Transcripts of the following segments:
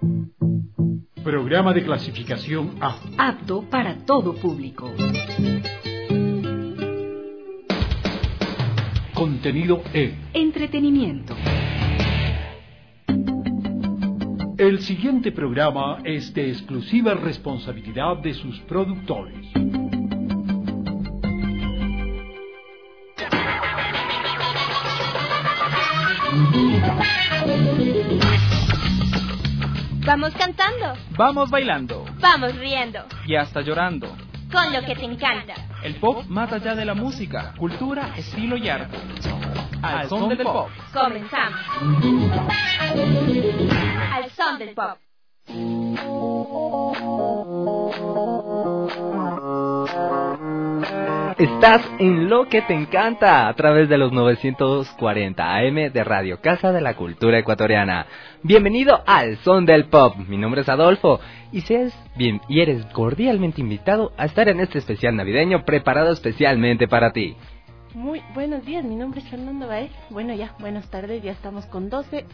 Programa de clasificación A. Apto para todo público. Contenido E. Entretenimiento. El siguiente programa es de exclusiva responsabilidad de sus productores. Vamos cantando. Vamos bailando. Vamos riendo. Y hasta llorando. Con lo que te encanta. El pop más allá de la música, cultura, estilo y arte. Al son del pop. Comenzamos. Al son del pop. Estás en Lo que te encanta a través de los 940 AM de Radio Casa de la Cultura Ecuatoriana. Bienvenido al Son del Pop. Mi nombre es Adolfo y eres cordialmente invitado a estar en este especial navideño preparado especialmente para ti. Muy buenos días, mi nombre es Fernando Baez. Bueno, ya, buenas tardes, ya estamos con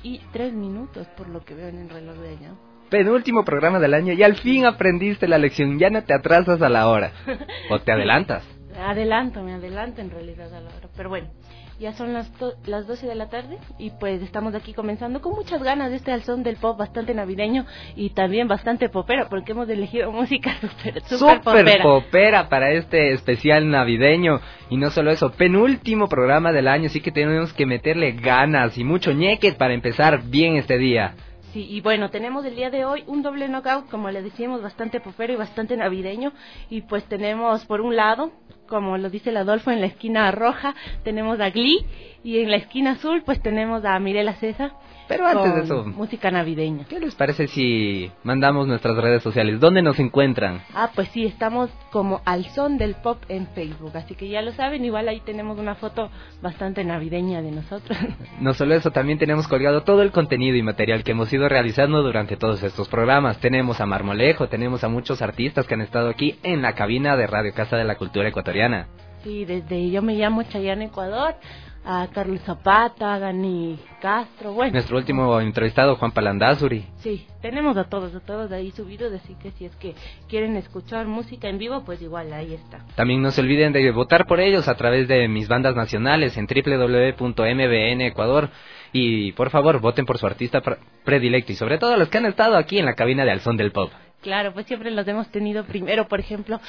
12:03 por lo que veo en el reloj de año. Penúltimo programa del año y al fin aprendiste la lección, ya no te atrasas a la hora. ¿O te adelantas? Me adelanto en realidad a la hora, pero bueno, ya son las 12 de la tarde y pues estamos aquí comenzando con muchas ganas de este al son del pop bastante navideño y también bastante popera porque hemos elegido música súper popera para este especial navideño. Y no solo eso, penúltimo programa del año, así que tenemos que meterle ganas y mucho ñeques para empezar bien este día. Sí, y bueno, tenemos el día de hoy un doble knockout, como le decíamos, bastante popero y bastante navideño. Y pues tenemos por un lado, como lo dice el Adolfo, en la esquina roja tenemos a Glee y en la esquina azul pues tenemos a Mirela César. Pero antes de eso, música navideña. ¿Qué les parece si mandamos nuestras redes sociales? ¿Dónde nos encuentran? Pues sí, estamos como Al Son del Pop en Facebook, así que ya lo saben, igual ahí tenemos una foto bastante navideña de nosotros. No solo eso, también tenemos colgado todo el contenido y material que hemos ido realizando durante todos estos programas. Tenemos a Marmolejo, tenemos a muchos artistas que han estado aquí en la cabina de Radio Casa de la Cultura Ecuatoriana. Sí, desde Yo Me Llamo Chayanne Ecuador, a Carlos Zapata, a Dani Castro, bueno. Nuestro último entrevistado, Juan Palandazuri. Sí, tenemos a todos ahí subidos, así que si es que quieren escuchar música en vivo, pues igual ahí está. También no se olviden de votar por ellos a través de mis bandas nacionales en www.mbn Ecuador. Y por favor, voten por su artista predilecto y sobre todo los que han estado aquí en la cabina de Al Son del Pop. Claro, pues siempre los hemos tenido primero. Por ejemplo,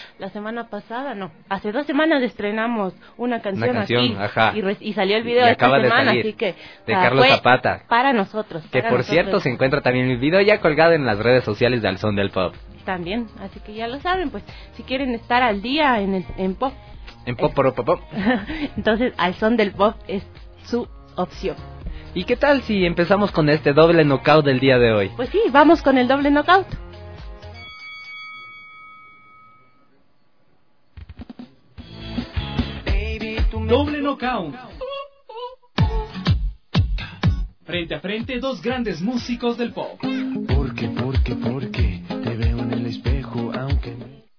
hace 2 semanas estrenamos una canción aquí, ajá. Y salió el video esta semana, así que de Carlos Zapata. Para nosotros. Que por cierto se encuentra también el video ya colgado en las redes sociales de Al Son del Pop. También, así que ya lo saben, pues si quieren estar al día en pop. En pop. Entonces Al Son del Pop es su opción. ¿Y qué tal si empezamos con este doble knockout del día de hoy? Pues sí, vamos con el doble knockout. Doble knockout. Frente a frente, dos grandes músicos del pop. Porque te veo en el espejo, aunque...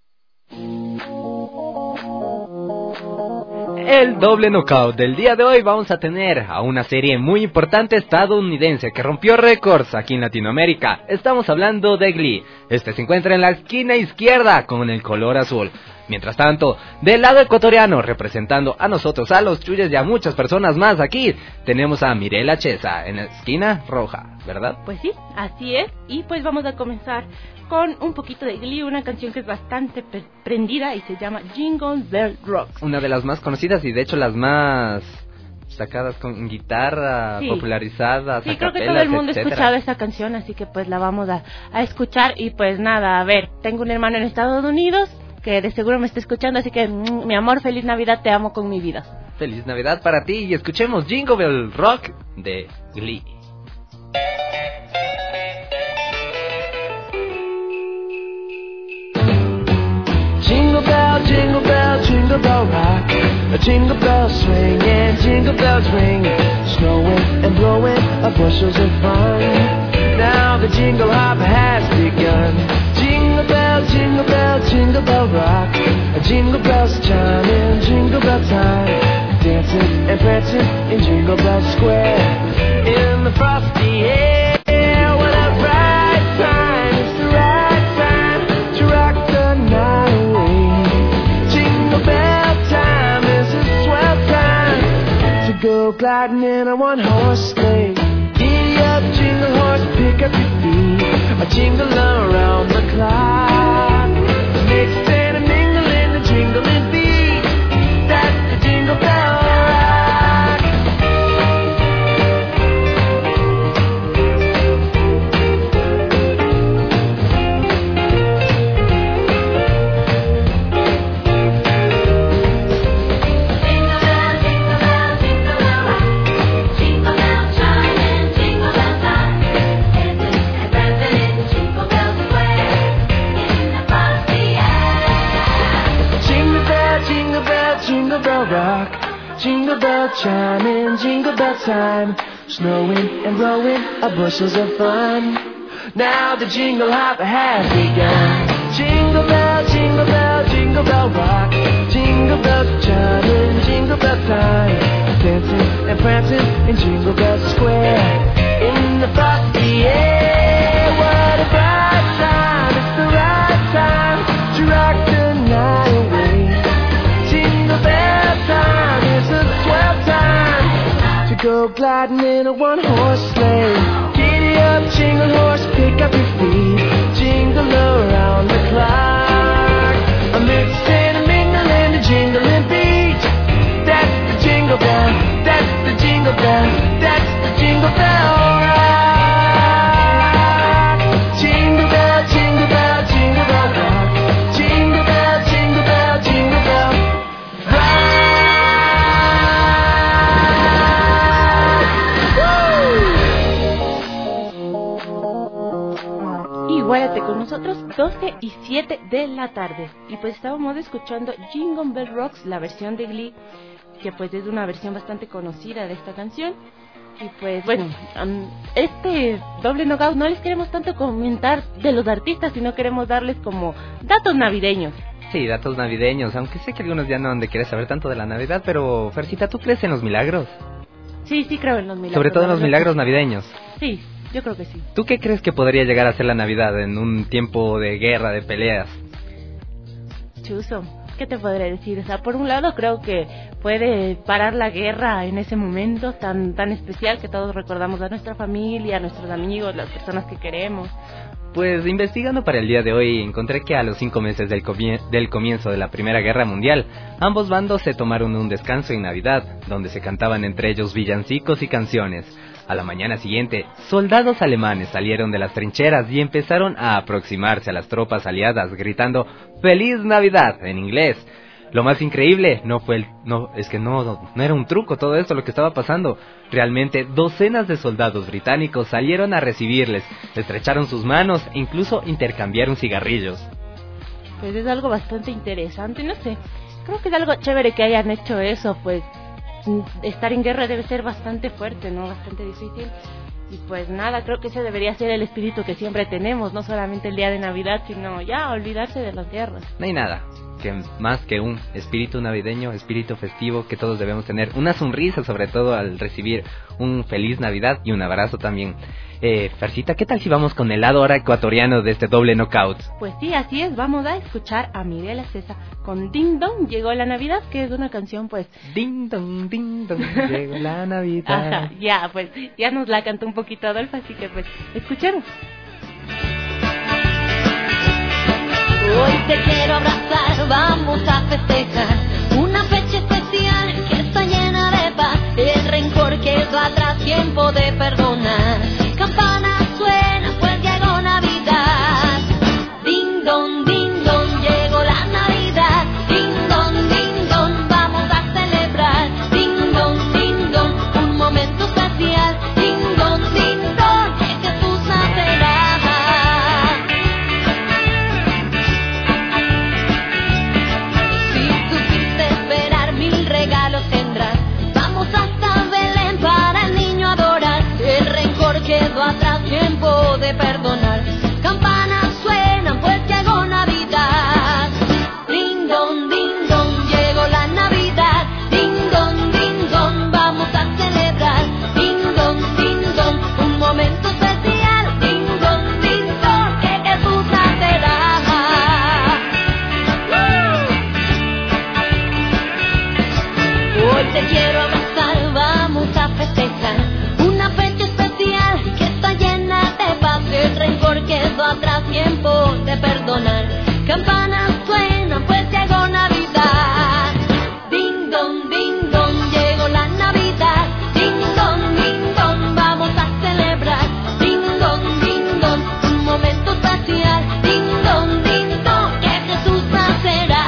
El doble knockout del día de hoy vamos a tener a una serie muy importante estadounidense que rompió récords aquí en Latinoamérica. Estamos hablando de Glee. Este se encuentra en la esquina izquierda con el color azul. Mientras tanto, del lado ecuatoriano, representando a nosotros, a los chuyes y a muchas personas más aquí, tenemos a Mirela César en la esquina roja, ¿verdad? Pues sí, así es. Y pues vamos a comenzar con un poquito de Glee, una canción que es bastante prendida y se llama Jingle Bell Rock. Una de las más conocidas y de hecho las más sacadas con guitarra, sí. Popularizadas, sí, creo que todo el mundo ha escuchado esa canción, así que pues la vamos a escuchar. Y pues nada, a ver, tengo un hermano en Estados Unidos que de seguro me está escuchando, así que mi amor, feliz Navidad, te amo con mi vida. Feliz Navidad para ti y escuchemos Jingle Bell Rock de Glee. Jingle bell, jingle bell, jingle bell rock. A jingle bell swing and jingle bells ring. Snowing and blowing up bushels of fun. Now the jingle hop has begun. Jingle bell, jingle bell, jingle bell rock. Jingle bells chiming, jingle bell time. Dancing and prancing in Jingle Bell Square. In the frosty air, what a bright time. gliding in a one-horse sleigh. Giddy up, jingle horse, pick up your feet. A jingle around the clock. Mix and a mingle in the jingling beat. That's the Jingle Bell Rock. Jingle bell rock, jingle bell chiming, jingle bell time. Snowing and blowing are bushels of fun. Now the jingle hop has begun. Jingle bell, jingle bell, jingle bell rock. Jingle bell chiming, jingle bell time. Dancing and prancing in Jingle Bell Square. In the frosty air, what a bright time. It's the right time to rock the night away. Jingle bell time is a swell time to go gliding in a one-horse sleigh. Giddy up, jingle horse, pick up your feet. Jingle around the clock. A mix and a mingle and a jingling beat. That's the jingle bell, that's the jingle bell, that's the Jingle Bell Rock. Jingle bell, jingle bell, jingle bell rock. Jingle bell, jingle bell, jingle bell. Igualate con nosotros 12 y 7 de la tarde. Y pues estábamos escuchando Jingle Bell Rocks, la versión de Glee, que pues es una versión bastante conocida de esta canción. Y pues bueno, este doble knockout no les queremos tanto comentar de los artistas, sino queremos darles como datos navideños. Sí, datos navideños, aunque sé que algunos ya no han de querer saber tanto de la Navidad, pero Fercita, ¿tú crees en los milagros? Sí, sí creo en los milagros. Sobre todo en los milagros navideños. Sí, yo creo que sí. ¿Tú qué crees que podría llegar a ser la Navidad en un tiempo de guerra, de peleas? Chuzo, ¿qué te podré decir? O sea, por un lado creo que puede parar la guerra en ese momento tan especial que todos recordamos a nuestra familia, a nuestros amigos, las personas que queremos. Pues investigando para el día de hoy encontré que a los 5 meses del comienzo de la Primera Guerra Mundial, ambos bandos se tomaron un descanso en Navidad, donde se cantaban entre ellos villancicos y canciones. A la mañana siguiente, soldados alemanes salieron de las trincheras y empezaron a aproximarse a las tropas aliadas gritando ¡Feliz Navidad! En inglés. Lo más increíble no era un truco todo esto lo que estaba pasando. Realmente docenas de soldados británicos salieron a recibirles, estrecharon sus manos e incluso intercambiaron cigarrillos. Pues es algo bastante interesante, no sé, creo que es algo chévere que hayan hecho eso, pues estar en guerra debe ser bastante fuerte, ¿no? Bastante difícil. Y pues nada, creo que ese debería ser el espíritu que siempre tenemos, no solamente el día de Navidad, sino ya olvidarse de las guerras. No hay nada que más que un espíritu navideño, espíritu festivo que todos debemos tener. Una sonrisa sobre todo al recibir un feliz Navidad y un abrazo también. Fercita, ¿qué tal si vamos con el lado ahora ecuatoriano de este doble knockout? Pues sí, así es, vamos a escuchar a Miguel Acesa con Ding Dong, llegó la Navidad, que es una canción pues... Ding Dong, llegó la Navidad. Ajá, ya, pues ya nos la cantó un poquito Adolfo, así que pues escuchemos. Hoy te quiero abrazar, vamos a festejar una fecha especial que está llena de paz, el rencor quedó atrás, tiempo de perdonar. Campana suena, pues llegó Navidad. Ding dong, llegó la Navidad. Ding dong, vamos a celebrar. Ding dong, un momento especial. Ding dong, que Jesús nacerá. Si supiste esperar, 1000 regalos tendrás. Vamos hasta Belén para el niño adorar. quedó atrás, tiempo de perdonar. Campanas suenan, pues llegó Navidad. Ding dong, llegó la Navidad. Ding dong, vamos a celebrar. Ding dong, un momento espacial. Ding dong, que Jesús nacerá.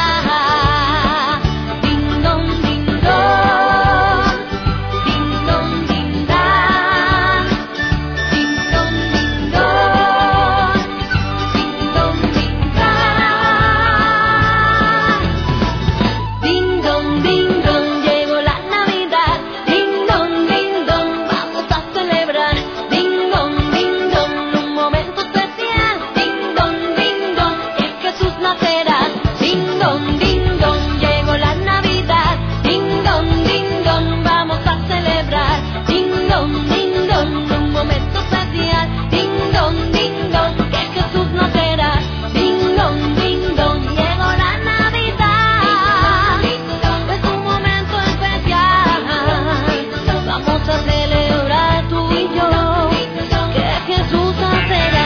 Ding dong, ding dong, ding dong, ding dong, ding dong, ding dong, ding dong, ding dong. Llegó la Navidad. Ding dong, vamos a celebrar. Ding dong, un momento especial. Ding dong, que Jesús nacerá. Ding dong, llegó la Navidad. Ding dong, vamos a celebrar. Ding dong, un momento especial. Ding dong, que Jesús nacerá. Ding dong, llegó la Navidad. Es un momento especial. Vamos a celebrar tú y yo que Jesús nacerá.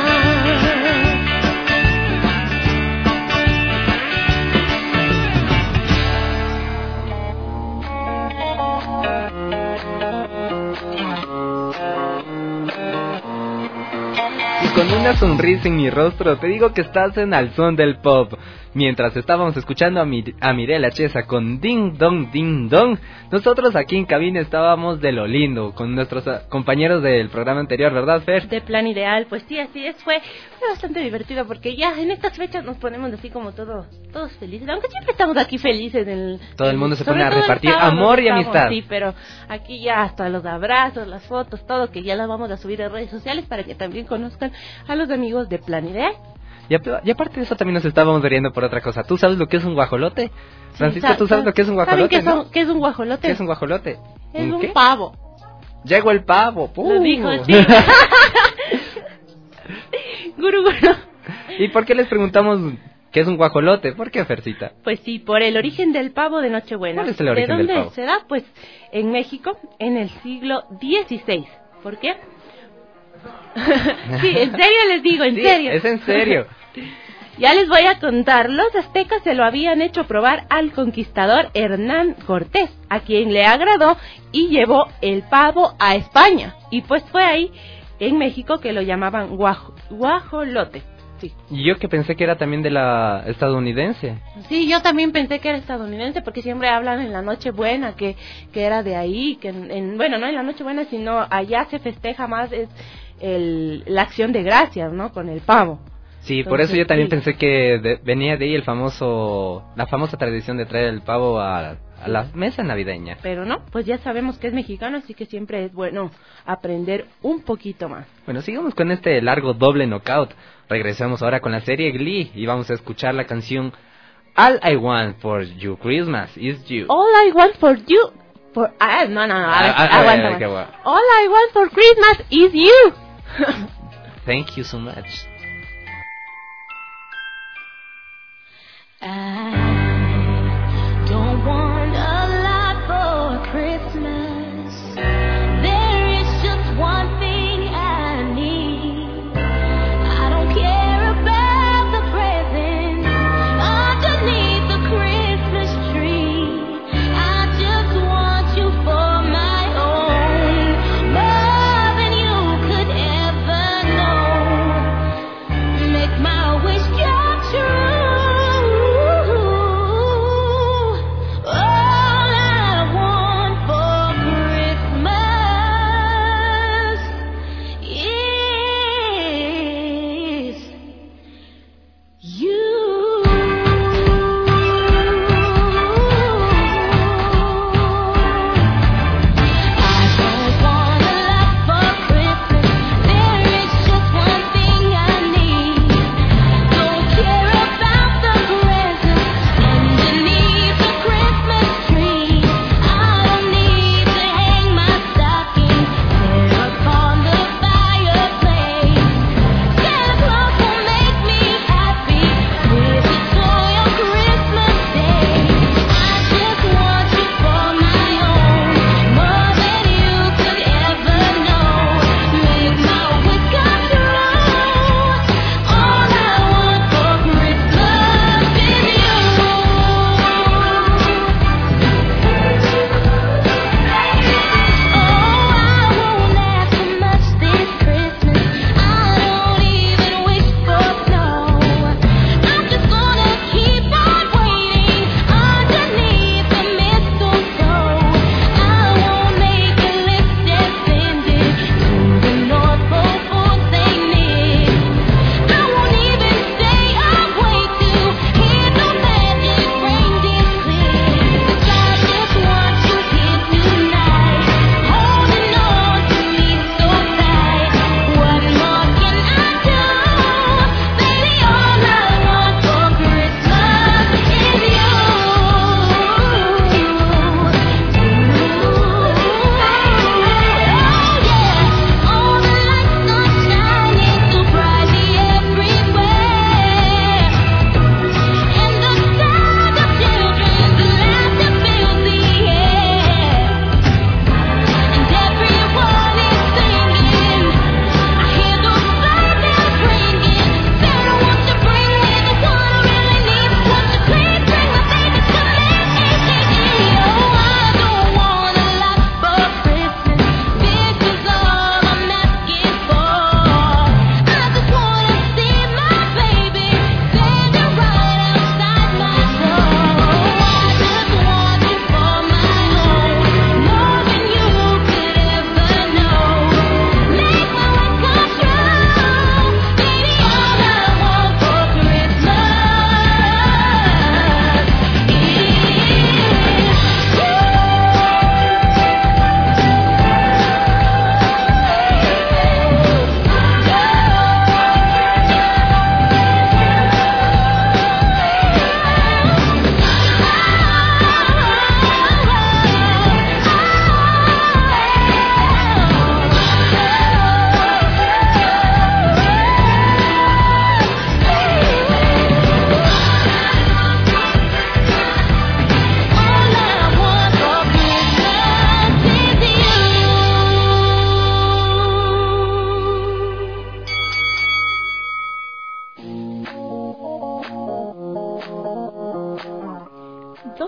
Y con una sonrisa en mi rostro te digo que estás en Al Son del Pop. Mientras estábamos escuchando a Mirela Chesa con Ding Dong, nosotros aquí en cabina estábamos de lo lindo con nuestros compañeros del programa anterior, ¿verdad, Fer? De Plan Ideal, pues sí, así es, fue bastante divertido porque ya en estas fechas nos ponemos así como todos felices, aunque siempre estamos aquí felices. Todo el mundo se sobre pone a todo el repartir sábado amor y estamos, amistad. Sí, pero aquí ya hasta los abrazos, las fotos, todo, que ya las vamos a subir a redes sociales para que también conozcan a los amigos de Plan Ideal. Y aparte de eso también nos estábamos riendo por otra cosa. ¿Tú sabes lo que es un guajolote? Francisco, ¿tú sabes lo que es un guajolote? ¿Saben qué es un guajolote? ¿Qué es un guajolote? Es un ¿Qué? pavo. Llegó el pavo. Lo dijo, sí. Guru. ¿Y por qué les preguntamos qué es un guajolote? ¿Por qué, Fercita? Pues sí, por el origen del pavo de Nochebuena. ¿Cuál es el origen del pavo? ¿De dónde se da? Pues en México, en el siglo XVI. ¿Por qué? Sí, en serio les digo, en Sí, serio. es en serio. Ya les voy a contar. Los aztecas se lo habían hecho probar al conquistador Hernán Cortés, a quien le agradó y llevó el pavo a España. Y pues fue ahí, en México, que lo llamaban guajolote. Sí. Y yo que pensé que era también de la estadounidense. Sí, yo también pensé que era estadounidense porque siempre hablan en la Nochebuena que era de ahí, que bueno, no en la Nochebuena, sino allá se festeja más la acción de gracias, ¿no? Con el pavo. Sí, Entonces, por eso yo también sí. pensé que venía de ahí la famosa tradición de traer el pavo a la mesa navideña. Pero no, pues ya sabemos que es mexicano, así que siempre es bueno aprender un poquito más. Bueno, sigamos con este largo doble knockout. Regresamos ahora con la serie Glee y vamos a escuchar la canción All I Want for You Christmas Is You. All I want for you... aguanta. qué guay. All I want for Christmas is you. Thank you so much. I don't want a lot for Christmas. There is just one thing I need. I don't care about the presents underneath the Christmas tree. I just want you for my own, more than you could ever know. Make my wish come true.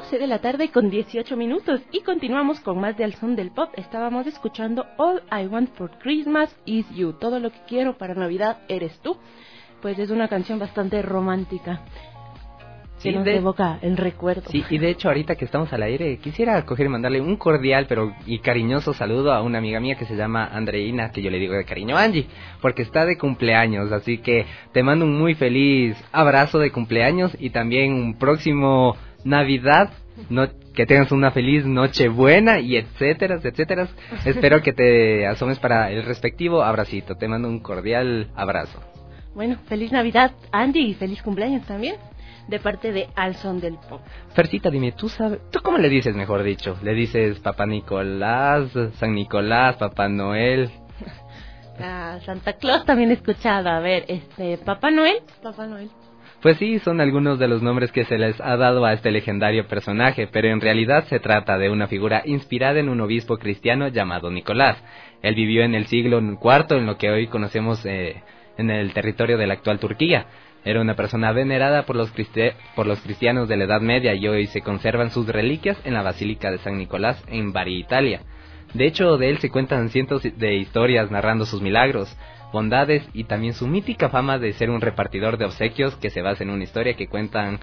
12 de la tarde con 18 minutos y continuamos con más de Al Son del Pop. Estábamos escuchando All I Want for Christmas is You. Todo lo que quiero para Navidad eres tú. Pues es una canción bastante romántica. Que nos evoca el recuerdo. Sí, y de hecho ahorita que estamos al aire quisiera coger y mandarle un cordial y cariñoso saludo a una amiga mía que se llama Andreina, que yo le digo de cariño Angie, porque está de cumpleaños, así que te mando un muy feliz abrazo de cumpleaños y también un próximo Navidad, que tengas una feliz Nochebuena y etcétera, etcétera. Espero que te asomes para el respectivo abracito, te mando un cordial abrazo. Bueno, feliz Navidad Angie y feliz cumpleaños también. De parte de Al Son del Pop. Fercita, dime, ¿tú cómo le dices, mejor dicho? ¿Le dices Papá Nicolás, San Nicolás, Papá Noel? Santa Claus también he escuchado. A ver, Papá Noel. Pues sí, son algunos de los nombres que se les ha dado a este legendario personaje, pero en realidad se trata de una figura inspirada en un obispo cristiano llamado Nicolás. Él vivió en el siglo IV, en lo que hoy conocemos en el territorio de la actual Turquía. Era una persona venerada por los cristianos de la Edad Media y hoy se conservan sus reliquias en la Basílica de San Nicolás en Bari, Italia. De hecho, de él se cuentan cientos de historias narrando sus milagros, bondades y también su mítica fama de ser un repartidor de obsequios que se basa en una historia que se cuentan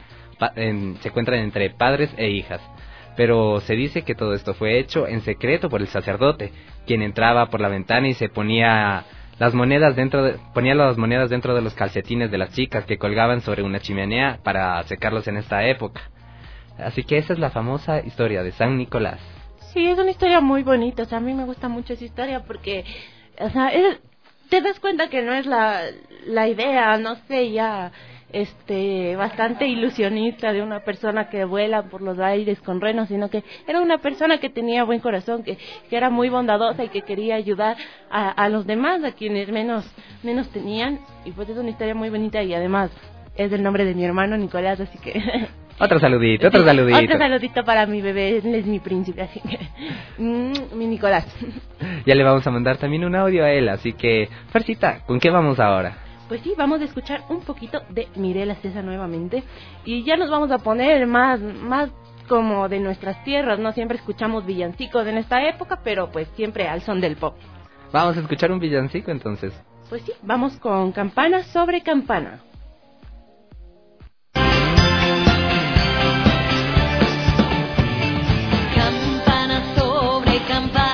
entre padres e hijas. Pero se dice que todo esto fue hecho en secreto por el sacerdote, quien entraba por la ventana y se ponía las monedas dentro de los calcetines de las chicas que colgaban sobre una chimenea para secarlos en esta época. Así que esa es la famosa historia de San Nicolás. Sí, es una historia muy bonita. O sea, a mí me gusta mucho esa historia porque, o sea, te das cuenta que no es la idea, no sé, ya bastante ilusionista de una persona que vuela por los aires con renos, sino que era una persona que tenía buen corazón, que era muy bondadosa y que quería ayudar a los demás, a quienes menos tenían. Y pues es una historia muy bonita y además es el nombre de mi hermano Nicolás, así que otro saludito. Otro saludito para mi bebé, él es mi príncipe, así que mi Nicolás. Ya le vamos a mandar también un audio a él, así que Fercita, ¿con qué vamos ahora? Pues sí, vamos a escuchar un poquito de Mirela César nuevamente y ya nos vamos a poner más como de nuestras tierras, ¿no? Siempre escuchamos villancicos en esta época, pero pues siempre al son del pop. Vamos a escuchar un villancico entonces. Pues sí, vamos con Campana sobre Campana. Campana sobre campana.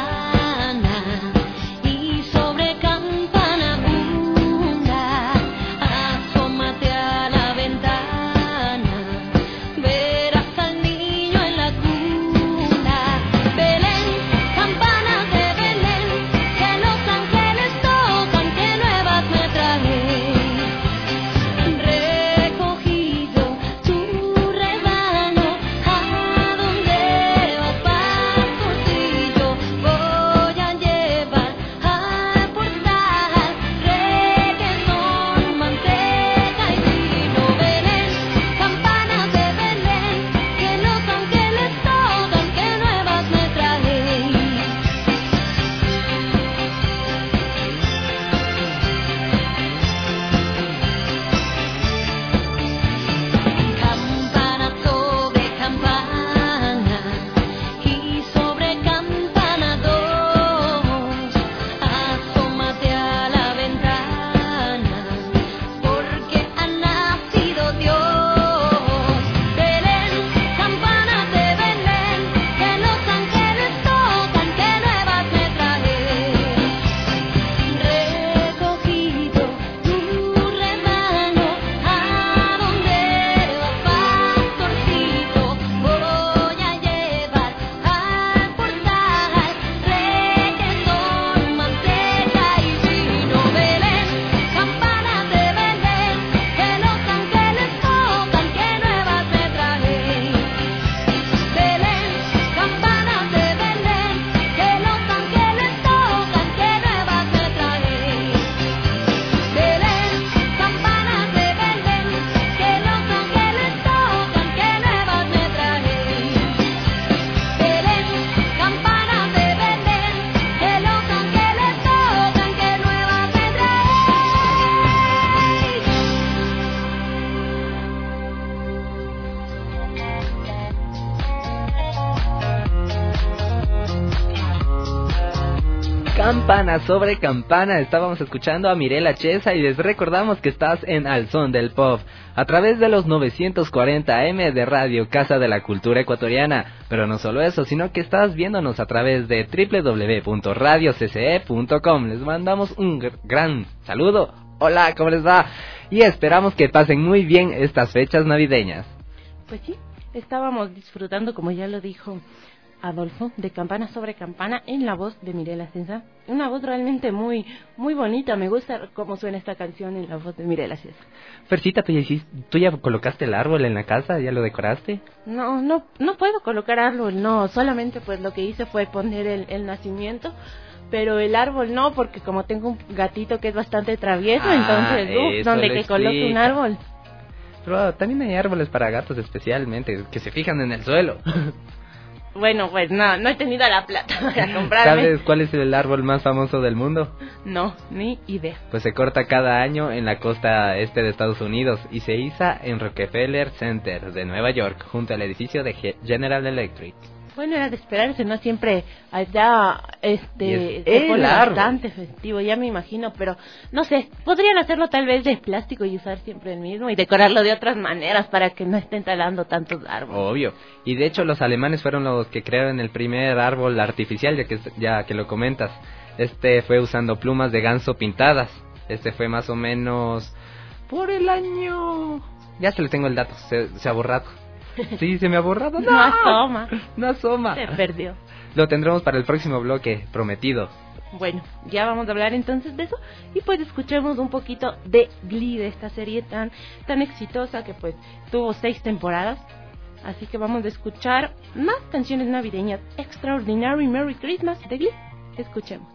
Campana sobre campana, estábamos escuchando a Mirela Chesa y les recordamos que estás en Al Son del Pop, a través de los 940 AM de Radio Casa de la Cultura Ecuatoriana. Pero no solo eso, sino que estás viéndonos a través de www.radiocce.com. Les mandamos un gran saludo. Hola, ¿cómo les va? Y esperamos que pasen muy bien estas fechas navideñas. Pues sí, estábamos disfrutando, como ya lo dijo Adolfo, de Campana sobre Campana en la voz de Mirela Chesa. Una voz realmente muy bonita. Me gusta cómo suena esta canción en la voz de Mirela Chesa. Fercita, ¿tú ya colocaste el árbol en la casa? ¿Ya lo decoraste? No puedo colocar árbol, no. Solamente pues lo que hice fue poner el nacimiento. Pero el árbol no, porque como tengo un gatito que es bastante travieso, entonces, ¿dónde que coloque un árbol? Pero también hay árboles para gatos especialmente, que se fijan en el suelo. Bueno, pues no he tenido la plata para comprarme. ¿Sabes cuál es el árbol más famoso del mundo? No, ni idea. Pues se corta cada año en la costa este de Estados Unidos y se iza en Rockefeller Center de Nueva York, junto al edificio de General Electric. Bueno, era de esperarse, ¿no? Siempre allá, se pone bastante festivo, ya me imagino, pero no sé, podrían hacerlo tal vez de plástico y usar siempre el mismo y decorarlo de otras maneras para que no estén talando tantos árboles. Obvio, y de hecho los alemanes fueron los que crearon el primer árbol artificial, ya que lo comentas. Fue usando plumas de ganso pintadas. Fue más o menos por el año... Ya se le tengo el dato, se ha borrado. Sí, se me ha borrado. No asoma. No asoma. Se perdió. Lo tendremos para el próximo bloque, prometido. Bueno, ya vamos a hablar entonces de eso. Y pues escuchemos un poquito de Glee, de esta serie tan exitosa que pues tuvo 6 temporadas. Así que vamos a escuchar más canciones navideñas. Extraordinary Merry Christmas de Glee. Escuchemos.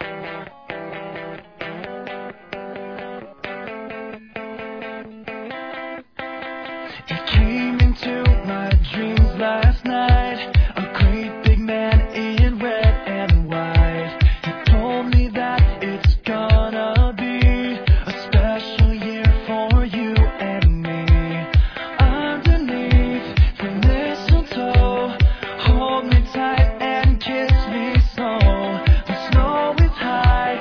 It came into my dreams last night, a great big man in red and white. He told me that it's gonna be a special year for you and me. Underneath the mistletoe, hold me tight and kiss me so. The snow is high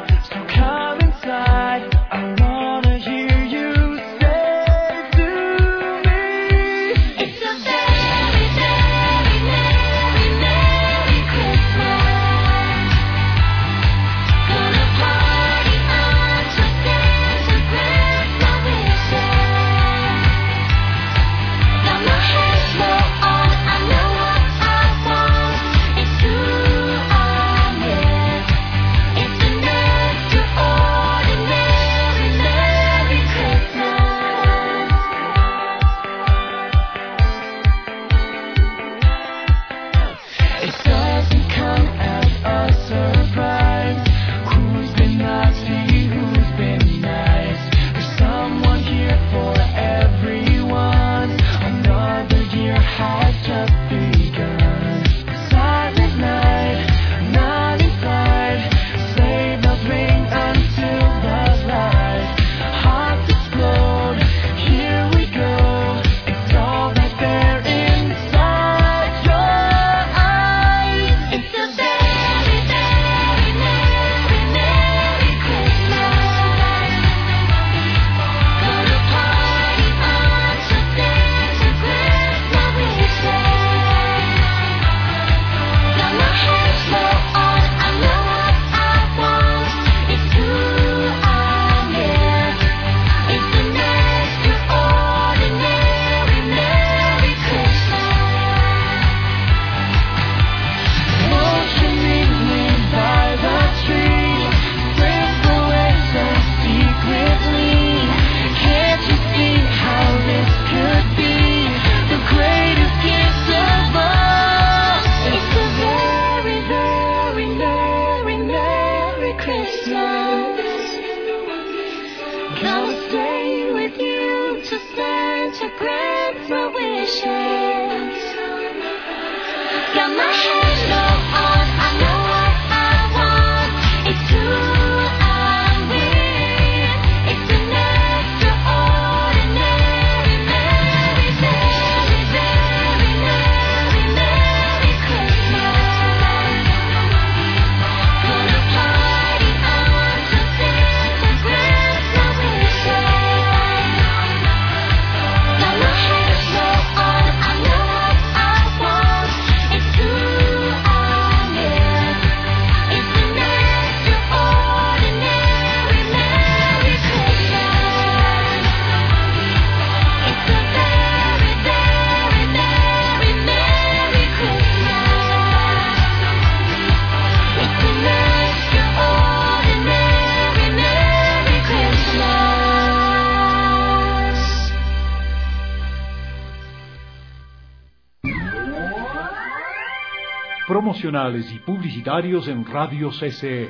promocionales y publicitarios en Radio CCE.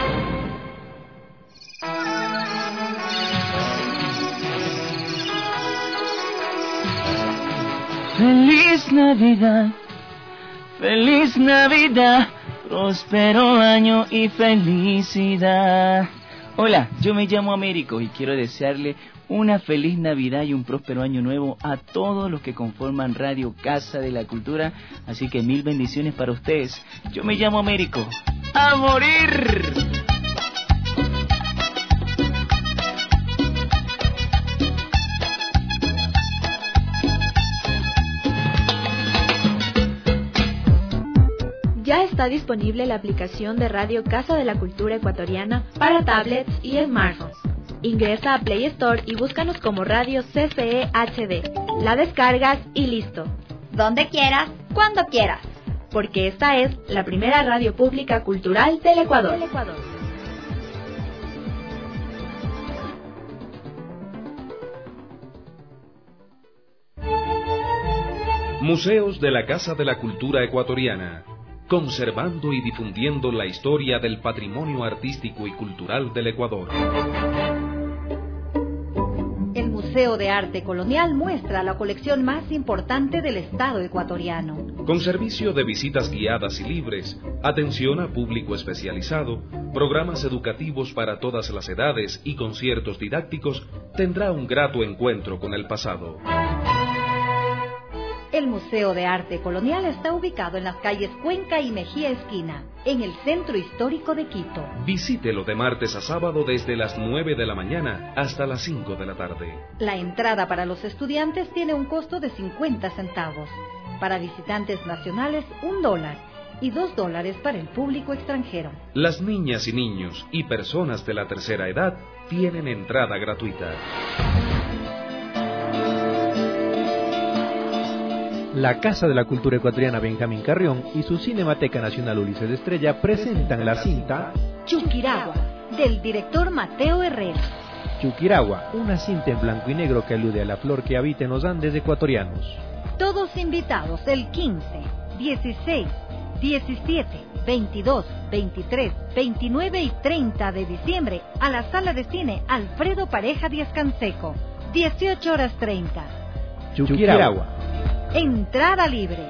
Feliz Navidad, feliz Navidad, próspero año y felicidad. Hola, yo me llamo Américo y quiero desearle una feliz Navidad y un próspero año nuevo a todos los que conforman Radio Casa de la Cultura, así que 1000 bendiciones para ustedes. Yo me llamo Américo. ¡A morir! Ya está disponible la aplicación de Radio Casa de la Cultura Ecuatoriana para tablets y smartphones. Ingresa a Play Store y búscanos como Radio CCE HD. La descargas y listo. Donde quieras, cuando quieras. Porque esta es la primera radio pública cultural del Ecuador. Museos de la Casa de la Cultura Ecuatoriana, conservando y difundiendo la historia del patrimonio artístico y cultural del Ecuador. El Museo de Arte Colonial muestra la colección más importante del Estado ecuatoriano. Con servicio de visitas guiadas y libres, atención a público especializado, programas educativos para todas las edades y conciertos didácticos, tendrá un grato encuentro con el pasado. El Museo de Arte Colonial está ubicado en las calles Cuenca y Mejía Esquina, en el centro histórico de Quito. Visítelo de martes a sábado desde las 9 de la mañana hasta las 5 de la tarde. La entrada para los estudiantes tiene un costo de 50 centavos. Para visitantes nacionales, $1 y $2 para el público extranjero. Las niñas y niños y personas de la tercera edad tienen entrada gratuita. La Casa de la Cultura Ecuatoriana Benjamín Carrión y su Cinemateca Nacional Ulises de Estrella presentan la cinta Chuquiragua, del director Mateo Herrera. Chuquiragua, una cinta en blanco y negro que alude a la flor que habita en los Andes ecuatorianos. Todos invitados el 15, 16, 17, 22, 23, 29 y 30 de diciembre a la Sala de Cine Alfredo Pareja Díaz Canseco, 18:30. Chuquiragua. Entrada libre.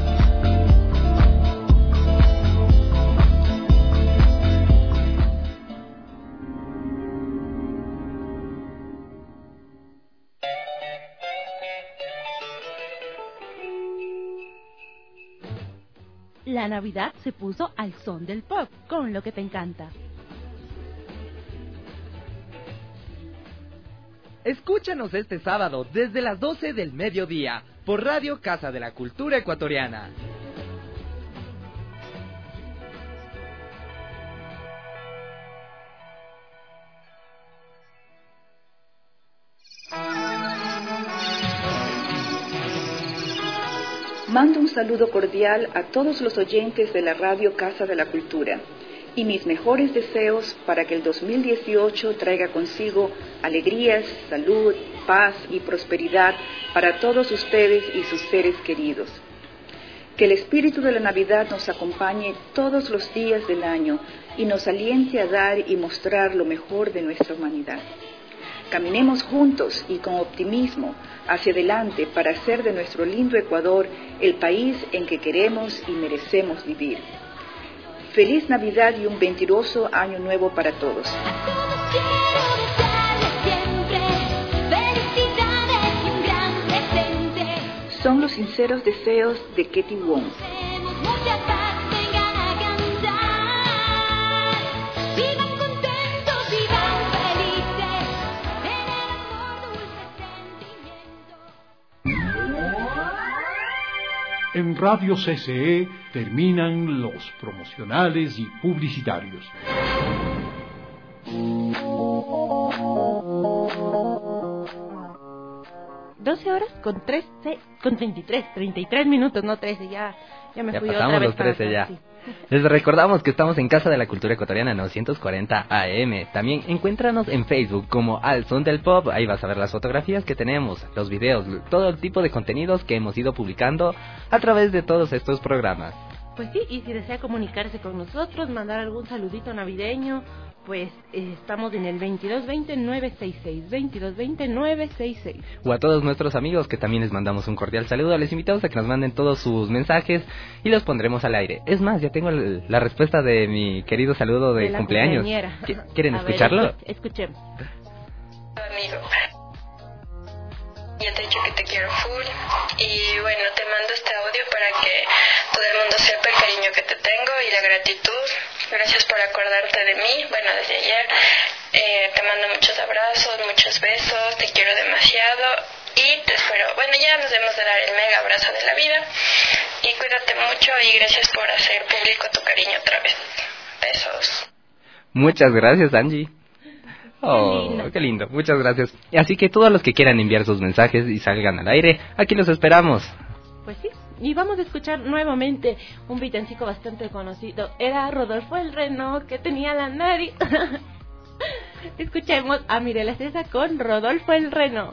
La Navidad se puso al son del pop, con lo que te encanta. Escúchanos este sábado desde las 12 del mediodía por Radio Casa de la Cultura Ecuatoriana. Mando un saludo cordial a todos los oyentes de la Radio Casa de la Cultura y mis mejores deseos para que el 2018 traiga consigo alegrías, salud, paz y prosperidad para todos ustedes y sus seres queridos. Que el espíritu de la Navidad nos acompañe todos los días del año y nos aliente a dar y mostrar lo mejor de nuestra humanidad. Caminemos juntos y con optimismo hacia adelante para hacer de nuestro lindo Ecuador el país en que queremos y merecemos vivir. Feliz Navidad y un venturoso año nuevo para todos. Son los sinceros deseos de Ketty Wong. En Radio CCE terminan los promocionales y publicitarios. con 33 minutos, no 13, ya me fui otra vez. Ya pasamos los 13 ya. Sí. Les recordamos que estamos en Casa de la Cultura Ecuatoriana 940 AM. También encuéntranos en Facebook como Al Son del Pop. Ahí vas a ver las fotografías que tenemos, los videos, todo el tipo de contenidos que hemos ido publicando a través de todos estos programas. Pues sí, y si desea comunicarse con nosotros, mandar algún saludito navideño, pues estamos en el 2220-966, 2220-966. O a todos nuestros amigos que también les mandamos un cordial saludo. Les invitamos a que nos manden todos sus mensajes y los pondremos al aire. Es más, ya tengo la respuesta de mi querido saludo de cumpleaños. ¿Quieren escucharlo? Escuchemos. Amigo, ya te he dicho que te quiero full y bueno, te mando este audio para que todo el mundo sepa el cariño que te tengo y la gratitud. Gracias por acordarte de mí, bueno, desde ayer. Te mando muchos abrazos, muchos besos, te quiero demasiado y te espero. Bueno, ya nos debemos de dar el mega abrazo de la vida y cuídate mucho y gracias por hacer público tu cariño otra vez. Besos. Muchas gracias, Angie. Oh, qué lindo, muchas gracias. Así que todos los que quieran enviar sus mensajes y salgan al aire, aquí los esperamos. Pues sí, y vamos a escuchar nuevamente un villancico bastante conocido. Era Rodolfo el Reno, que tenía la nariz. Escuchemos a Mirela César con Rodolfo el Reno.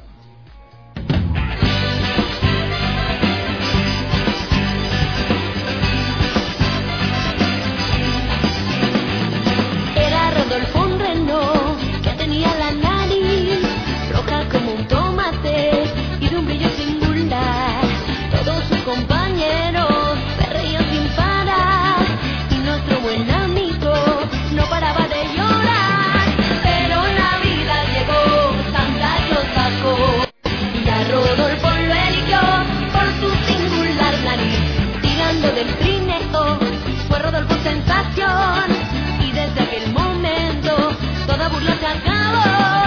Era Rodolfo un Reno, tenía la nariz roja como un tomate y de un brillo singular. Todos sus compañeros se reían sin parar y nuestro buen amigo no paraba de llorar. Pero Navidad llegó, Santa Claus sacó y a Rodolfo lo eligió por su singular nariz. Tirando del trineo fue Rodolfo sensación y desde aquel momento toda burla se acabó.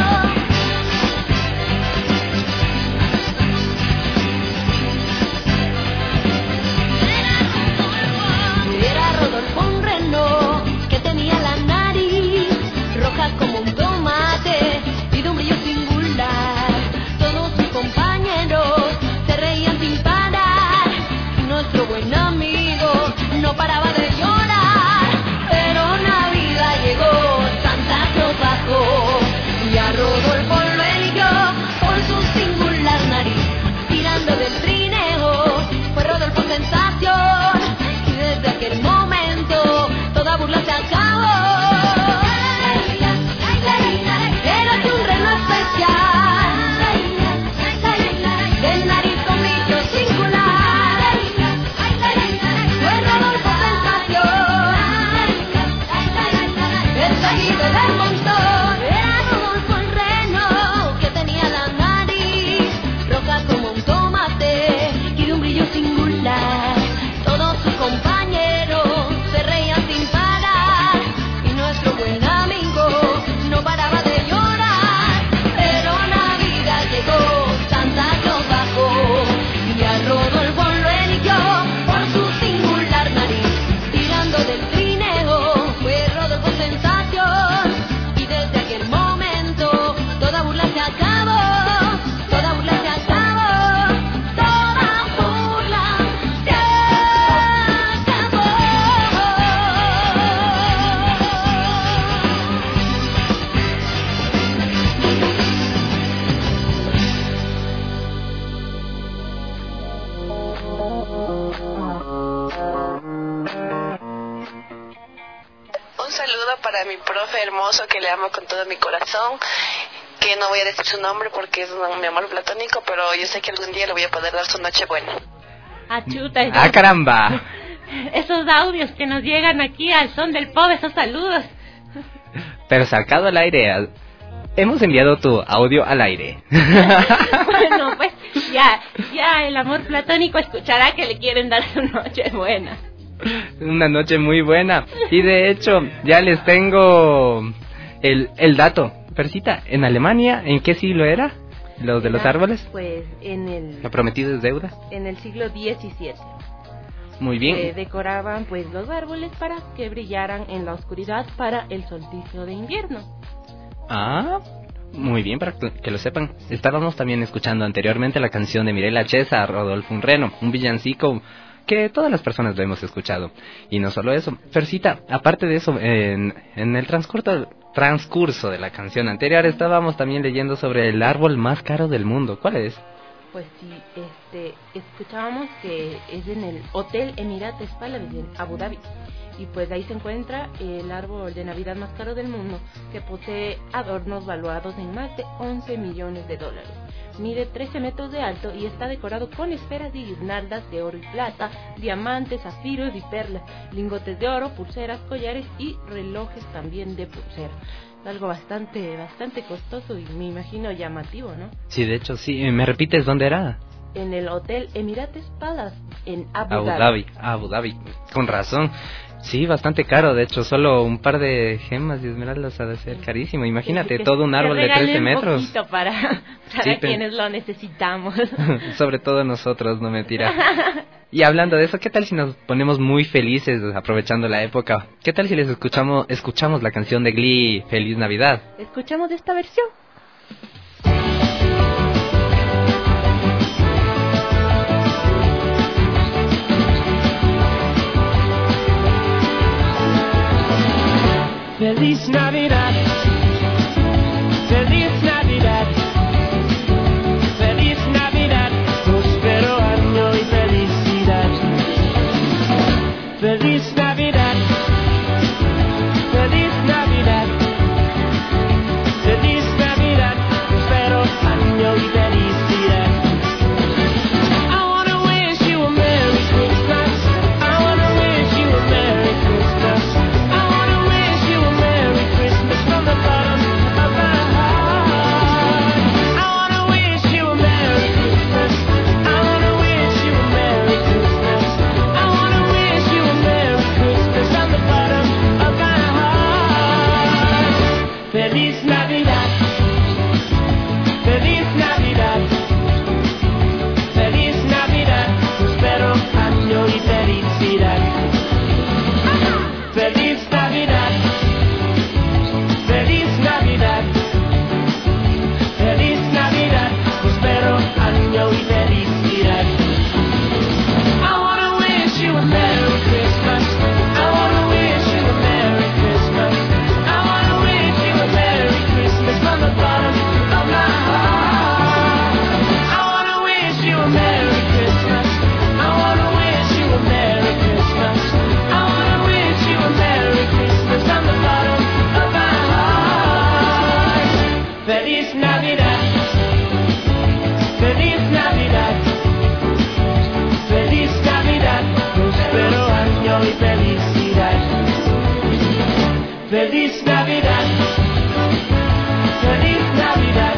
Era Rodolfo un Reno, que tenía la nariz roja como un tomate y de un brillo singular. Todos sus compañeros se reían sin parar y nuestro buen amigo no paraba de llorar. Pero Navidad llegó, Santa Claus bajó y a Rodolfo lo eligió por su singular nariz. Tirando del trineo fue Rodolfo sensación y desde aquel momento toda burla se acabó. Era un Reno especial de nariz con brillo singular. Fue Rodolfo sensación, el seguido del montón. Era Rodolfo el Reno, que tenía la nariz roja como un tomate y de un brillo singular. Todos sus compañeros se reían sin parar y nuestro buen amigo no paraba de llorar. Pero Navidad llegó, Santa Claus bajó y a Rodolfo lo eligió por su singular nariz. Tirando del trineo fue Rodolfo sensación y desde aquel momento toda burla se acabó. Toda burla se acabó. Toda burla se acabó. Un saludo para mi profe hermoso que le amo con todo mi corazón, que no voy a decir su nombre porque es mi amor platónico, pero yo sé que algún día le voy a poder dar su noche buena. ¡Ah, caramba! Esos audios que nos llegan aquí al son del pop, esos saludos. Pero sacado al aire, hemos enviado tu audio al aire. Bueno, pues ya el amor platónico escuchará que le quieren dar su noche buena. Una noche muy buena. Y de hecho, ya les tengo el dato. Persita, ¿en Alemania en qué siglo era? ¿Los de los árboles? Pues en el... ¿Lo prometido es deuda? En el siglo XVII. Muy bien. Decoraban pues los árboles para que brillaran en la oscuridad para el solsticio de invierno. Ah, muy bien, para que lo sepan. Estábamos también escuchando anteriormente la canción de Mirela César, Rodolfo un Reno, un villancico que todas las personas lo hemos escuchado. Y no solo eso, Fercita, aparte de eso, en el transcurso de la canción anterior estábamos también leyendo sobre el árbol más caro del mundo. ¿Cuál es? Pues sí, escuchábamos que es en el Hotel Emirates Palace en Abu Dhabi. Y pues ahí se encuentra el árbol de Navidad más caro del mundo, que posee adornos valuados en más de 11 millones de dólares. Mide 13 metros de alto y está decorado con esferas y guirnaldas de oro y plata, diamantes, zafiros y perlas, lingotes de oro, pulseras, collares y relojes también de pulsera. Algo bastante costoso y me imagino llamativo, ¿no? Sí, de hecho sí. ¿Me repites dónde era? En el Hotel Emirates Palace en Abu Dhabi. Con razón. Sí, bastante caro. De hecho, solo un par de gemas y esmeraldas ha de ser carísimo. Imagínate, todo un árbol de 13 metros. Un poquito para quienes lo necesitamos. Sobre todo nosotros, no mentira. Y hablando de eso, ¿qué tal si nos ponemos muy felices aprovechando la época? ¿Qué tal si les escuchamos la canción de Glee, Feliz Navidad? Escuchamos esta versión. Feliz Navidad, feliz Navidad, feliz Navidad, próspero año y felicidad. Feliz Navidad, feliz Navidad, feliz Navidad, próspero año y felicidad. I wanna wish you a Merry Christmas. I wanna wish you a Merry Christmas. From the bottom of my heart, I wanna wish you a Merry Christmas. I wanna wish you a Merry Christmas. I wanna wish you a Merry Christmas from the bottom of my heart. Feliz Navidad, Feliz Navidad, Feliz Navidad, prospero año y felicidad. Feliz Navidad, Feliz Navidad, Feliz Navidad, prospero año y felicidad. I wanna wish you a Merry Christmas. I wanna wish you a Merry Christmas. I wanna wish you a Merry Christmas from the bottom of my heart. I wanna wish you a Merry Christmas. I wanna wish you a Merry Christmas. I wanna wish you a Merry Christmas from the bottom of my heart. Feliz Navidad, Feliz Navidad, Feliz Navidad, próspero año y felicidad. Feliz Navidad, Feliz Navidad,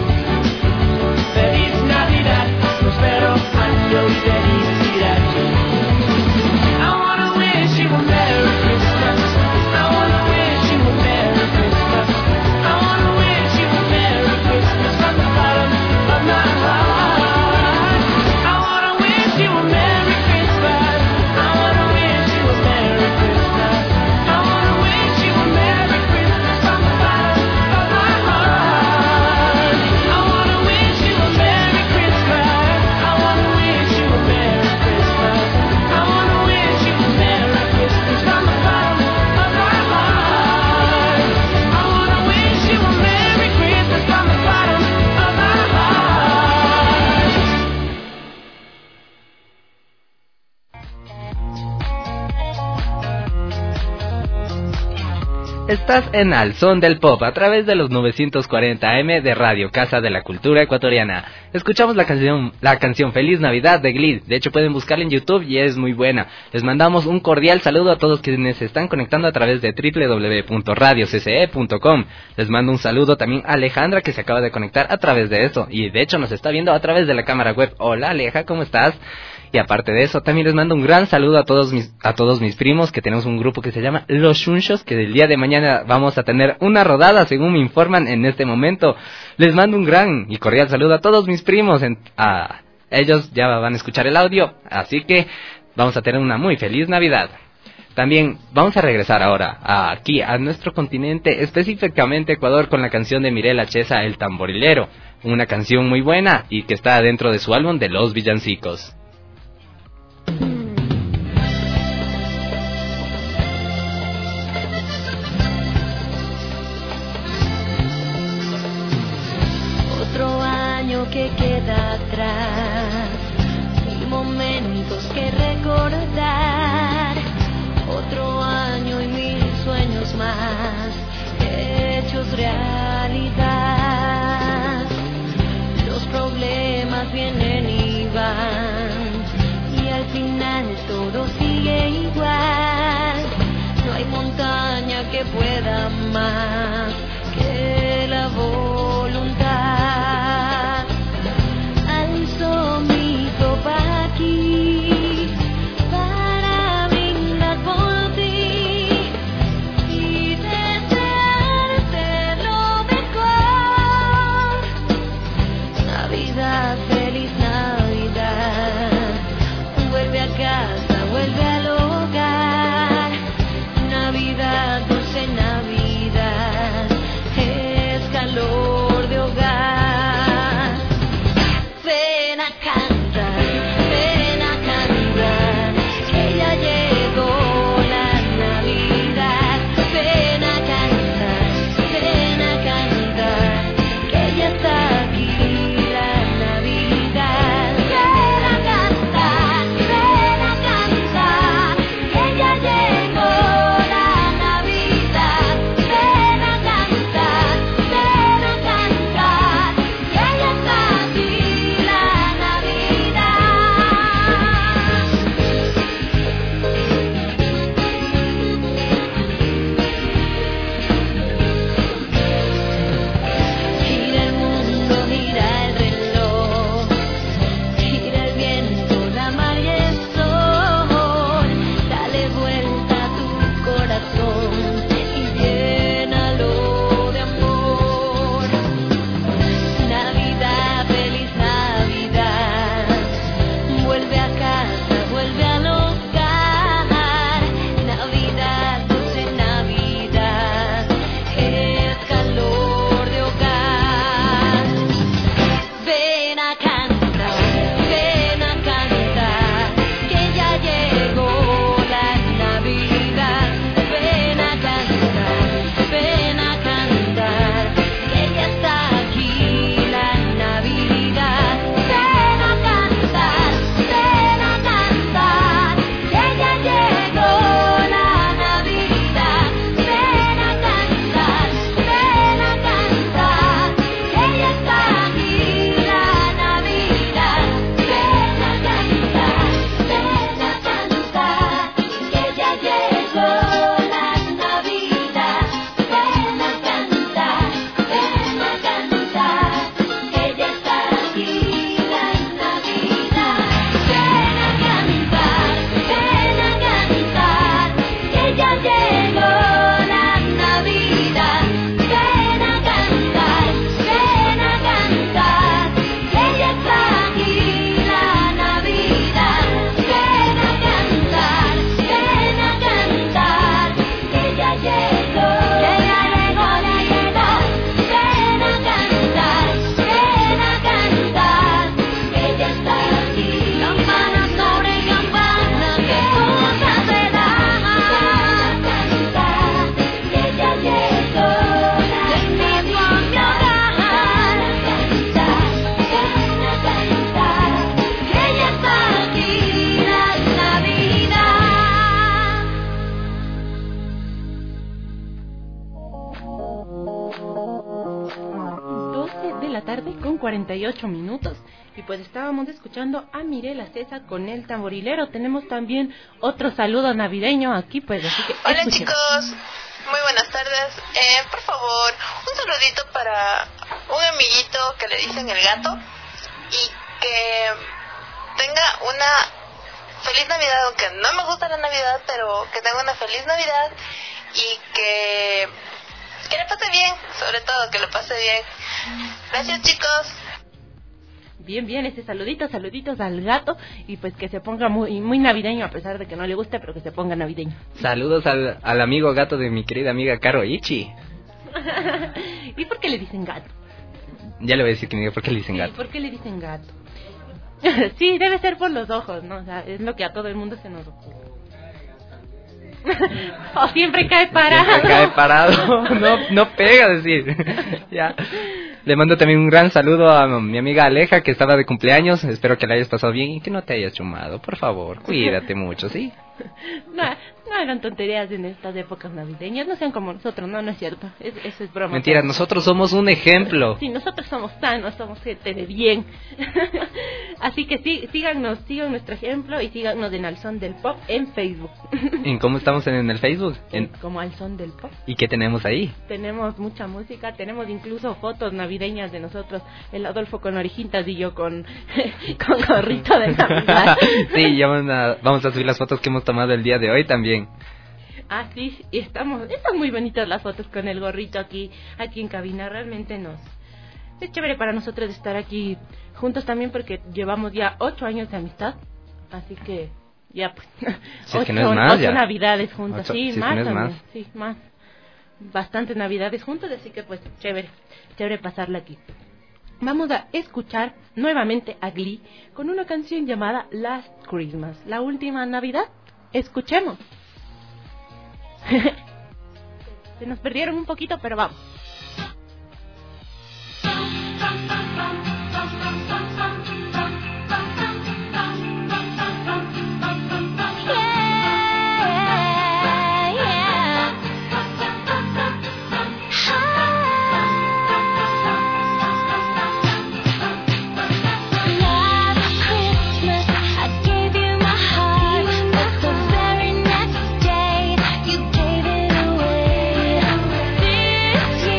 Feliz Navidad, próspero año y felicidad. I wanna wish you a Merry Christmas. I wanna wish you a Merry Christmas. I wanna wish you a Merry Christmas from the bottom of my heart. I wanna wish you a Merry Christmas. I wanna wish you a Merry Christmas. I wanna wish you a Merry Christmas from the bottom of my heart. I wanna wish you a Merry Christmas. I wanna wish you a Merry Christmas. I wanna wish you a Merry Christmas from the bottom of my heart. I wanna wish you a Merry Christmas from the bottom of my heart. Estás en Al Son del Pop a través de los 940 AM de Radio Casa de la Cultura Ecuatoriana. Escuchamos la canción Feliz Navidad de Glee. De hecho pueden buscarla en YouTube y es muy buena. Les mandamos un cordial saludo a todos quienes se están conectando a través de www.radiocce.com. Les mando un saludo también a Alejandra, que se acaba de conectar a través de eso y de hecho nos está viendo a través de la cámara web. Hola Aleja, ¿cómo estás? Y aparte de eso, también les mando un gran saludo a todos mis primos, que tenemos un grupo que se llama Los Shunshos, que del día de mañana vamos a tener una rodada, según me informan en este momento. Les mando un gran y cordial saludo a todos mis primos. Ellos ya van a escuchar el audio, así que vamos a tener una muy feliz Navidad. También vamos a regresar ahora aquí a nuestro continente, específicamente Ecuador, con la canción de Mirela Chesa, El Tamborilero. Una canción muy buena y que está dentro de su álbum de Los Villancicos. Otro año lo que queda atrás, mil momentos que recordar, otro año y mil sueños más, hechos realidad. Los problemas vienen y van, y al final todo sigue igual. No hay montaña que pueda más que la voluntad. Alzo mi copa aquí para brindar por ti y desearte lo mejor. Navidad, feliz Navidad, vuelve a casa, vuelve al hogar. Navidad, dulce Navidad, es calor de hogar. Ven a cantar, que ya llegó la Navidad. Ven a cantar, que ya está aquí la Navidad. Ven a cantar, que ya llegó la Navidad. Ven a cantar, que ya está aquí la Gira el mundo, gira el reloj, gira el viento, la mar y el sol. Dale vuelta a tu corazón y llénalo de amor. Navidad, feliz Navidad, vuelve a casa, vuelve al hogar. Navidad, dulce Navidad, es calor de hogar. Ven a cantar, que ya llegó la Navidad. Ven a cantar, que ya está aquí la Navidad. Ven a cantar, que ya llegó la Navidad. Ven a cantar, que ya está aquí la Navidad. Ven a cantar, que ya llegó la Navidad. Ven a cantar, que ya está aquí la Navidad. Ven a cantar, que ya llegó la Navidad. Ven a cantar, que ya está aquí la Navidad. Ven a cantar, que ya llegó la Navidad. Ven a cantar, que ya está aquí. Campana sobre campana, que cosas se dan. Que ya llegó la Navidad. Que ya está aquí la Navidad. 12 de la tarde con 48 minutos. Y pues estábamos escuchando a Mirela César con el tamborilero. Tenemos también otro saludo navideño aquí, pues así que Hola escuchemos. chicos, muy buenas tardes. Por favor, un saludito para un amiguito que le dicen el gato y que tenga una feliz Navidad, aunque no me gusta la Navidad, pero que tenga una feliz Navidad y que le pase bien, sobre todo que le pase bien. Gracias chicos. Bien, saluditos al gato y pues que se ponga muy navideño, a pesar de que no le guste, pero que se ponga navideño. Saludos al amigo gato de mi querida amiga Caro Ichi. ¿Y por qué le dicen gato? Ya le voy a decir que me diga por qué le dicen gato. ¿Por qué le dicen gato? Sí, debe ser por los ojos, ¿no? O sea, es lo que a todo el mundo se nos ocurre. O siempre cae parado. Siempre cae parado. No pega decir. Ya. Le mando también un gran saludo a mi amiga Aleja, que estaba de cumpleaños. Espero que la hayas pasado bien y que no te hayas chumado. Por favor, cuídate mucho, ¿sí? No hagan tonterías en estas épocas navideñas. No sean como nosotros, no es cierto. Eso es broma. Mentira, nosotros somos un ejemplo. Sí, nosotros somos sanos, somos gente de bien. Así que sí, sigan nuestro ejemplo y síganos en Al Son del Pop en Facebook. ¿En cómo estamos en el Facebook? Como Al Son del Pop. ¿Y qué tenemos ahí? Tenemos mucha música, tenemos incluso fotos navideñas de nosotros, el Adolfo con orejitas y yo con gorrito de Navidad. Sí, ya vamos a subir las fotos que hemos tomado el día de hoy también. Ah, sí, y están muy bonitas las fotos con el gorrito aquí en cabina. Realmente es chévere para nosotros estar aquí juntos también, porque llevamos ya 8 años de amistad, así que ya pues si 8 no navidades juntos, 8, sí, si más no también, más. Sí, más, bastantes navidades juntos, así que pues chévere pasarla aquí. Vamos a escuchar nuevamente a Glee con una canción llamada Last Christmas, la última Navidad. Escuchemos. Se nos perdieron un poquito, pero vamos. This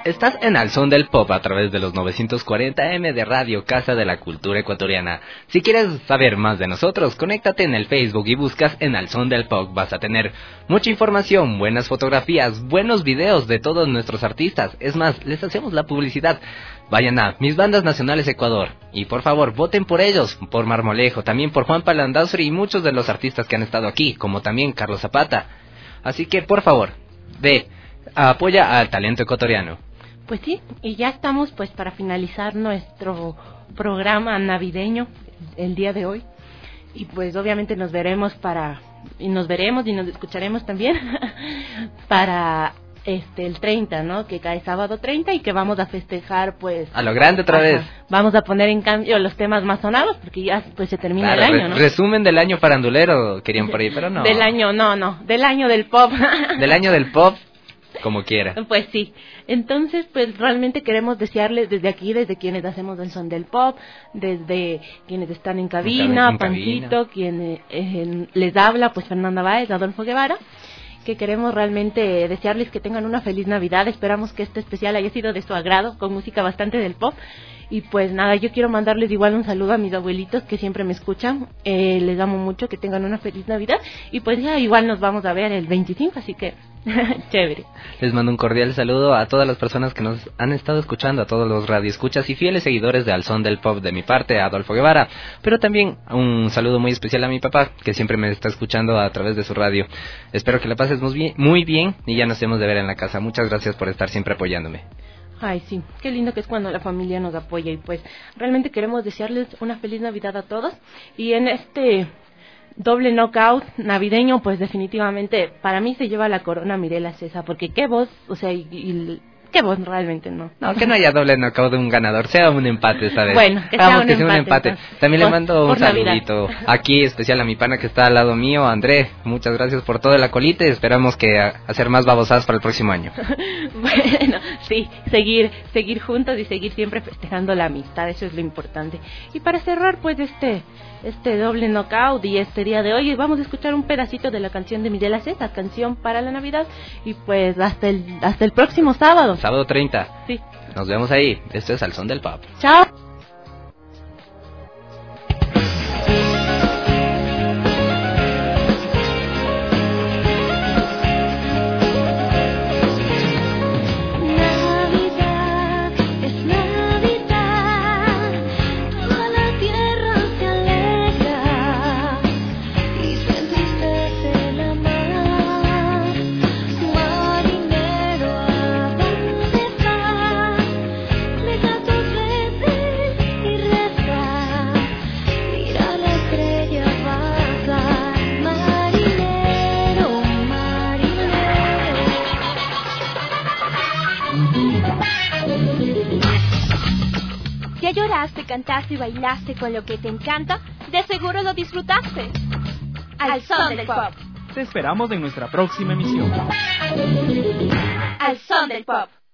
Estás en Al Son del Pop a través de los 940M de Radio Casa de la Cultura Ecuatoriana. Si quieres saber más de nosotros, conéctate en el Facebook y buscas en Al Son del Pop. Vas a tener mucha información, buenas fotografías, buenos videos de todos nuestros artistas. Es más, les hacemos la publicidad. Vayan a Mis Bandas Nacionales Ecuador y por favor voten por ellos, por Marmolejo, también por Juan Palandazuri y muchos de los artistas que han estado aquí, como también Carlos Zapata. Así que por favor, apoya al talento ecuatoriano. Pues sí, y ya estamos pues para finalizar nuestro programa navideño el día de hoy. Y pues obviamente nos veremos y nos escucharemos también para el 30, ¿no? Que cae sábado 30 y que vamos a festejar pues a lo grande otra vez. Vamos a poner en cambio los temas más sonados porque ya pues se termina el año, ¿no? Resumen del año farandulero querían por ahí, pero no. Del año del año del pop. Del año del pop. Como quiera. Pues sí. Entonces, pues realmente queremos desearles desde aquí, desde quienes hacemos el son del pop, desde quienes están en cabina, Pancito, quien les habla, pues Fernanda Báez, Adolfo Guevara, que queremos realmente desearles que tengan una feliz Navidad. Esperamos que este especial haya sido de su agrado, con música bastante del pop. Y pues nada, yo quiero mandarles igual un saludo a mis abuelitos que siempre me escuchan. Les amo mucho, que tengan una feliz Navidad. Y pues ya igual nos vamos a ver el 25, así que chévere. Les mando un cordial saludo a todas las personas que nos han estado escuchando, a todos los radioescuchas y fieles seguidores de Al Son del Pop de mi parte, a Adolfo Guevara. Pero también un saludo muy especial a mi papá, que siempre me está escuchando a través de su radio. Espero que la pases muy bien y ya nos hemos de ver en la casa. Muchas gracias por estar siempre apoyándome. Ay, sí, qué lindo que es cuando la familia nos apoya y pues realmente queremos desearles una feliz Navidad a todos y en este doble knockout navideño pues definitivamente para mí se lleva la corona Mirela Cesa porque qué voz, o sea, qué voz realmente, ¿no? No, que no haya doble knockout de un ganador, sea un empate esta vez. Bueno, que sea un empate. Entonces, también le mando un saludito aquí especial a mi pana que está al lado mío, André. Muchas gracias por todo el acolite. Esperamos que hacer más babosadas para el próximo año. Bueno, sí, seguir juntos y seguir siempre festejando la amistad, eso es lo importante. Y para cerrar pues este doble knockout y este día de hoy vamos a escuchar un pedacito de la canción de Mirela Cesa, Canción para la Navidad, y pues hasta el próximo sábado. Sábado 30. Sí. Nos vemos ahí. Esto es Al Son del Pop. Chao. Ya lloraste, cantaste y bailaste con lo que te encanta, de seguro lo disfrutaste. Al Son del Pop. Te esperamos en nuestra próxima emisión. Al Son del Pop.